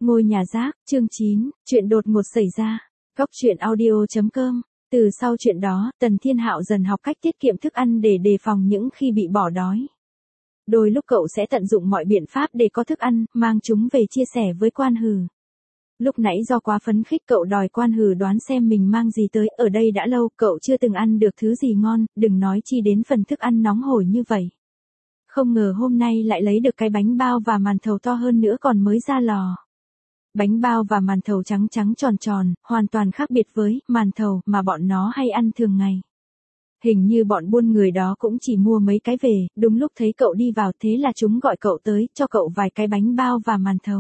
Ngôi nhà rác, chương 9, chuyện đột ngột xảy ra. Góc truyện audio.com. Từ sau chuyện đó, Tần Thiên Hạo dần học cách tiết kiệm thức ăn để đề phòng những khi bị bỏ đói. Đôi lúc cậu sẽ tận dụng mọi biện pháp để có thức ăn, mang chúng về chia sẻ với Quan Hừ. Lúc nãy do quá phấn khích cậu đòi Quan Hừ đoán xem mình mang gì tới, ở đây đã lâu cậu chưa từng ăn được thứ gì ngon, đừng nói chi đến phần thức ăn nóng hổi như vậy. Không ngờ hôm nay lại lấy được cái bánh bao và màn thầu to hơn nữa còn mới ra lò. Bánh bao và màn thầu trắng trắng tròn tròn, hoàn toàn khác biệt với màn thầu mà bọn nó hay ăn thường ngày. Hình như bọn buôn người đó cũng chỉ mua mấy cái về, đúng lúc thấy cậu đi vào thế là chúng gọi cậu tới, cho cậu vài cái bánh bao và màn thầu.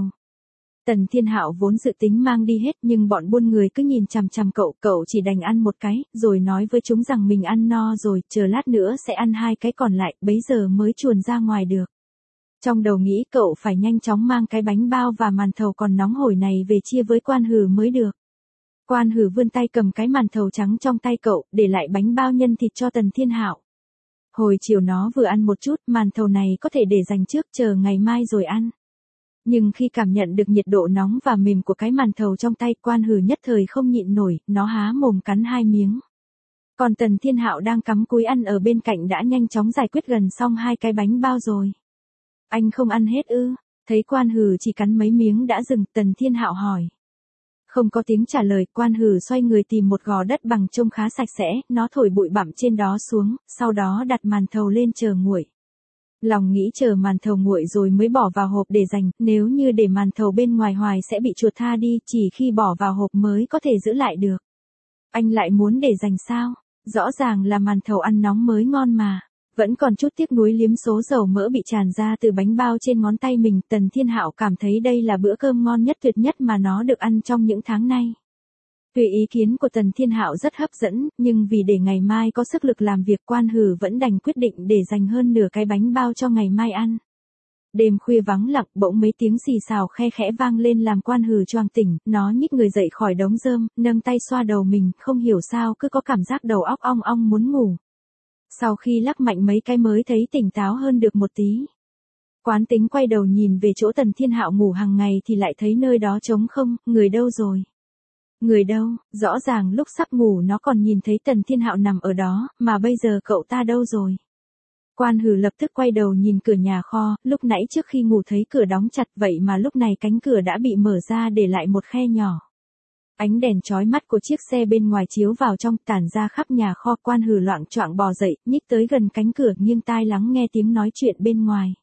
Tần Thiên Hạo vốn dự tính mang đi hết nhưng bọn buôn người cứ nhìn chằm chằm cậu chỉ đành ăn một cái, rồi nói với chúng rằng mình ăn no rồi, chờ lát nữa sẽ ăn hai cái còn lại, bấy giờ mới chuồn ra ngoài được. Trong đầu nghĩ cậu phải nhanh chóng mang cái bánh bao và màn thầu còn nóng hổi này về chia với Quan Hừ mới được. Quan Hừ vươn tay cầm cái màn thầu trắng trong tay cậu, để lại bánh bao nhân thịt cho Tần Thiên Hạo. Hồi chiều nó vừa ăn một chút, màn thầu này có thể để dành trước chờ ngày mai rồi ăn. Nhưng khi cảm nhận được nhiệt độ nóng và mềm của cái màn thầu trong tay, Quan Hừ nhất thời không nhịn nổi, nó há mồm cắn hai miếng. Còn Tần Thiên Hạo đang cắm cúi ăn ở bên cạnh đã nhanh chóng giải quyết gần xong hai cái bánh bao rồi. Anh không ăn hết ư? Thấy Quan Hừ chỉ cắn mấy miếng đã dừng, Tần Thiên Hạo hỏi. Không có tiếng trả lời, Quan Hừ xoay người tìm một gò đất bằng trông khá sạch sẽ, nó thổi bụi bặm trên đó xuống, sau đó đặt màn thầu lên chờ nguội. Lòng nghĩ chờ màn thầu nguội rồi mới bỏ vào hộp để dành, nếu như để màn thầu bên ngoài hoài sẽ bị chuột tha đi, chỉ khi bỏ vào hộp mới có thể giữ lại được. Anh lại muốn để dành sao? Rõ ràng là màn thầu ăn nóng mới ngon mà. Vẫn còn chút tiếc nuối liếm số dầu mỡ bị tràn ra từ bánh bao trên ngón tay mình, Tần Thiên Hạo cảm thấy đây là bữa cơm ngon nhất tuyệt nhất mà nó được ăn trong những tháng nay. Tuy ý kiến của Tần Thiên Hạo rất hấp dẫn, nhưng vì để ngày mai có sức lực làm việc, Quan Hừ vẫn đành quyết định để dành hơn nửa cái bánh bao cho ngày mai ăn. Đêm khuya vắng lặng, bỗng mấy tiếng xì xào khe khẽ vang lên làm Quan Hừ choàng tỉnh, nó nhích người dậy khỏi đống rơm, nâng tay xoa đầu mình, không hiểu sao cứ có cảm giác đầu óc ong ong muốn ngủ. Sau khi lắc mạnh mấy cái mới thấy tỉnh táo hơn được một tí. Quán tính quay đầu nhìn về chỗ Tần Thiên Hạo ngủ hàng ngày thì lại thấy nơi đó trống không, người đâu rồi? Người đâu? Rõ ràng lúc sắp ngủ nó còn nhìn thấy Tần Thiên Hạo nằm ở đó, mà bây giờ cậu ta đâu rồi? Quan Hừ lập tức quay đầu nhìn cửa nhà kho, lúc nãy trước khi ngủ thấy cửa đóng chặt, vậy mà lúc này cánh cửa đã bị mở ra để lại một khe nhỏ. Ánh đèn chói mắt của chiếc xe bên ngoài chiếu vào trong, tản ra khắp nhà kho. Quan Hừ loạng choạng bò dậy, nhích tới gần cánh cửa, nghiêng tai lắng nghe tiếng nói chuyện bên ngoài.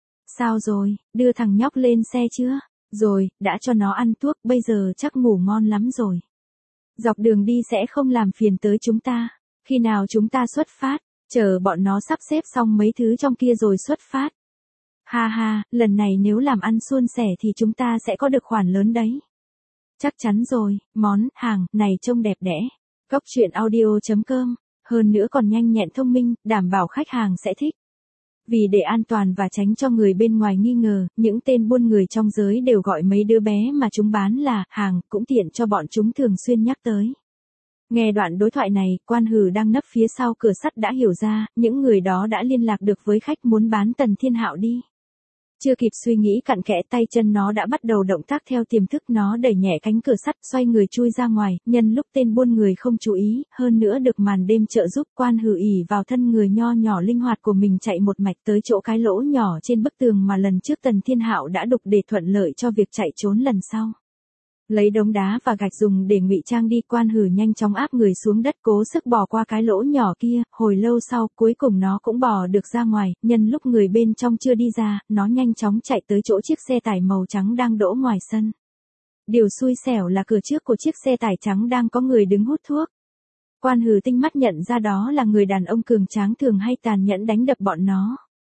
Sao rồi, đưa thằng nhóc lên xe chưa? Rồi, đã cho nó ăn thuốc, bây giờ chắc ngủ ngon lắm rồi. Dọc đường đi sẽ không làm phiền tới chúng ta. Khi nào chúng ta xuất phát? Chờ bọn nó sắp xếp xong mấy thứ trong kia rồi xuất phát. Ha ha, lần này nếu làm ăn suôn sẻ thì chúng ta sẽ có được khoản lớn đấy. Chắc chắn rồi, món hàng này trông đẹp đẽ. Góc truyện audio.com. Hơn nữa còn nhanh nhẹn thông minh, đảm bảo khách hàng sẽ thích. Vì để an toàn và tránh cho người bên ngoài nghi ngờ, những tên buôn người trong giới đều gọi mấy đứa bé mà chúng bán là hàng, cũng tiện cho bọn chúng thường xuyên nhắc tới. Nghe đoạn đối thoại này, Quan Hừ đang nấp phía sau cửa sắt đã hiểu ra, những người đó đã liên lạc được với khách muốn bán Tần Thiên Hạo đi. Chưa kịp suy nghĩ cặn kẽ, tay chân nó đã bắt đầu động tác theo tiềm thức, nó đẩy nhẹ cánh cửa sắt, xoay người chui ra ngoài, nhân lúc tên buôn người không chú ý, hơn nữa được màn đêm trợ giúp, Quan Hừ ỉ vào thân người nho nhỏ linh hoạt của mình chạy một mạch tới chỗ cái lỗ nhỏ trên bức tường mà lần trước Tần Thiên Hạo đã đục để thuận lợi cho việc chạy trốn lần sau. Lấy đống đá và gạch dùng để ngụy trang đi, Quan Hừ nhanh chóng áp người xuống đất cố sức bò qua cái lỗ nhỏ kia, hồi lâu sau cuối cùng nó cũng bò được ra ngoài, nhân lúc người bên trong chưa đi ra, nó nhanh chóng chạy tới chỗ chiếc xe tải màu trắng đang đỗ ngoài sân. Điều xui xẻo là cửa trước của chiếc xe tải trắng đang có người đứng hút thuốc. Quan Hừ tinh mắt nhận ra đó là người đàn ông cường tráng thường hay tàn nhẫn đánh đập bọn nó.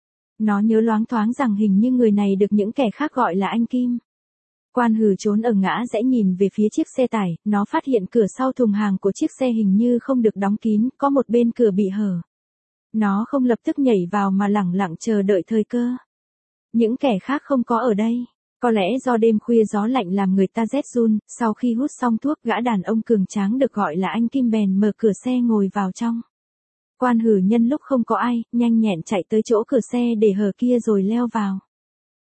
Nó nhớ loáng thoáng rằng hình như người này được những kẻ khác gọi là anh Kim. Quan Hừ trốn ở ngã rẽ nhìn về phía chiếc xe tải, nó phát hiện cửa sau thùng hàng của chiếc xe hình như không được đóng kín, có một bên cửa bị hở. Nó không lập tức nhảy vào mà lẳng lặng chờ đợi thời cơ. Những kẻ khác không có ở đây. Có lẽ do đêm khuya gió lạnh làm người ta rét run, sau khi hút xong thuốc, gã đàn ông cường tráng được gọi là anh Kim bèn mở cửa xe ngồi vào trong. Quan Hừ nhân lúc không có ai, nhanh nhẹn chạy tới chỗ cửa xe để hở kia rồi leo vào.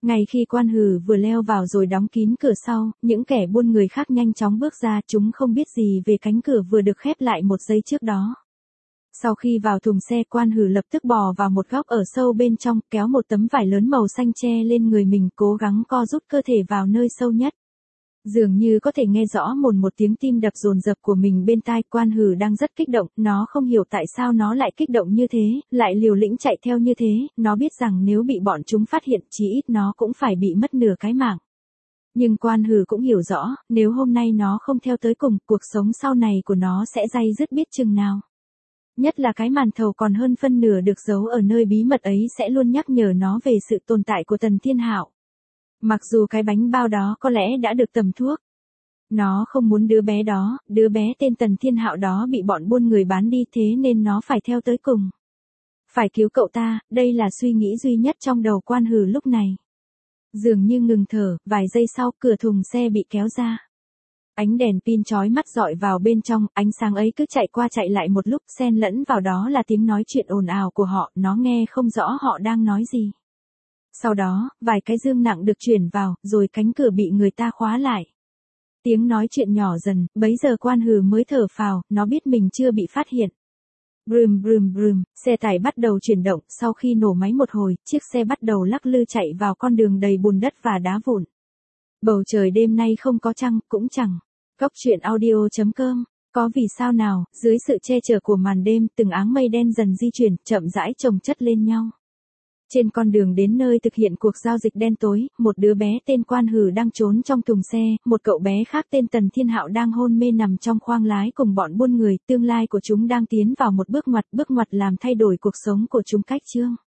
Ngay khi Quan Hử vừa leo vào rồi đóng kín cửa sau, những kẻ buôn người khác nhanh chóng bước ra, chúng không biết gì về cánh cửa vừa được khép lại một giây trước đó. Sau khi vào thùng xe, Quan Hử lập tức bò vào một góc ở sâu bên trong, kéo một tấm vải lớn màu xanh che lên người mình, cố gắng co rút cơ thể vào nơi sâu nhất. Dường như có thể nghe rõ một tiếng tim đập dồn dập của mình bên tai. Quan Hử đang rất kích động, nó không hiểu tại sao nó lại kích động như thế, lại liều lĩnh chạy theo như thế, nó biết rằng nếu bị bọn chúng phát hiện chí ít nó cũng phải bị mất nửa cái mạng. Nhưng Quan Hử cũng hiểu rõ, nếu hôm nay nó không theo tới cùng, cuộc sống sau này của nó sẽ day dứt biết chừng nào. Nhất là cái màn thầu còn hơn phân nửa được giấu ở nơi bí mật ấy sẽ luôn nhắc nhở nó về sự tồn tại của Tần Thiên Hạo. Mặc dù cái bánh bao đó có lẽ đã được tẩm thuốc. Nó không muốn đứa bé tên Tần Thiên Hạo đó bị bọn buôn người bán đi, thế nên nó phải theo tới cùng. Phải cứu cậu ta, đây là suy nghĩ duy nhất trong đầu Quan Hử lúc này. Dường như ngừng thở, vài giây sau cửa thùng xe bị kéo ra. Ánh đèn pin chói mắt dọi vào bên trong, ánh sáng ấy cứ chạy qua chạy lại một lúc, xen lẫn vào đó là tiếng nói chuyện ồn ào của họ, nó nghe không rõ họ đang nói gì. Sau đó, vài cái dương nặng được chuyển vào, rồi cánh cửa bị người ta khóa lại. Tiếng nói chuyện nhỏ dần, bấy giờ Quan Hử mới thở phào, nó biết mình chưa bị phát hiện. Brum brum brum, xe tải bắt đầu chuyển động, sau khi nổ máy một hồi, chiếc xe bắt đầu lắc lư chạy vào con đường đầy bùn đất và đá vụn. Bầu trời đêm nay không có trăng, cũng chẳng. Góc truyện audio.com. Có vì sao nào, dưới sự che chở của màn đêm, từng áng mây đen dần di chuyển, chậm rãi chồng chất lên nhau. Trên con đường đến nơi thực hiện cuộc giao dịch đen tối, một đứa bé tên Quan Hử đang trốn trong thùng xe, một cậu bé khác tên Tần Thiên Hạo đang hôn mê nằm trong khoang lái cùng bọn buôn người, tương lai của chúng đang tiến vào một bước ngoặt làm thay đổi cuộc sống của chúng cách chương.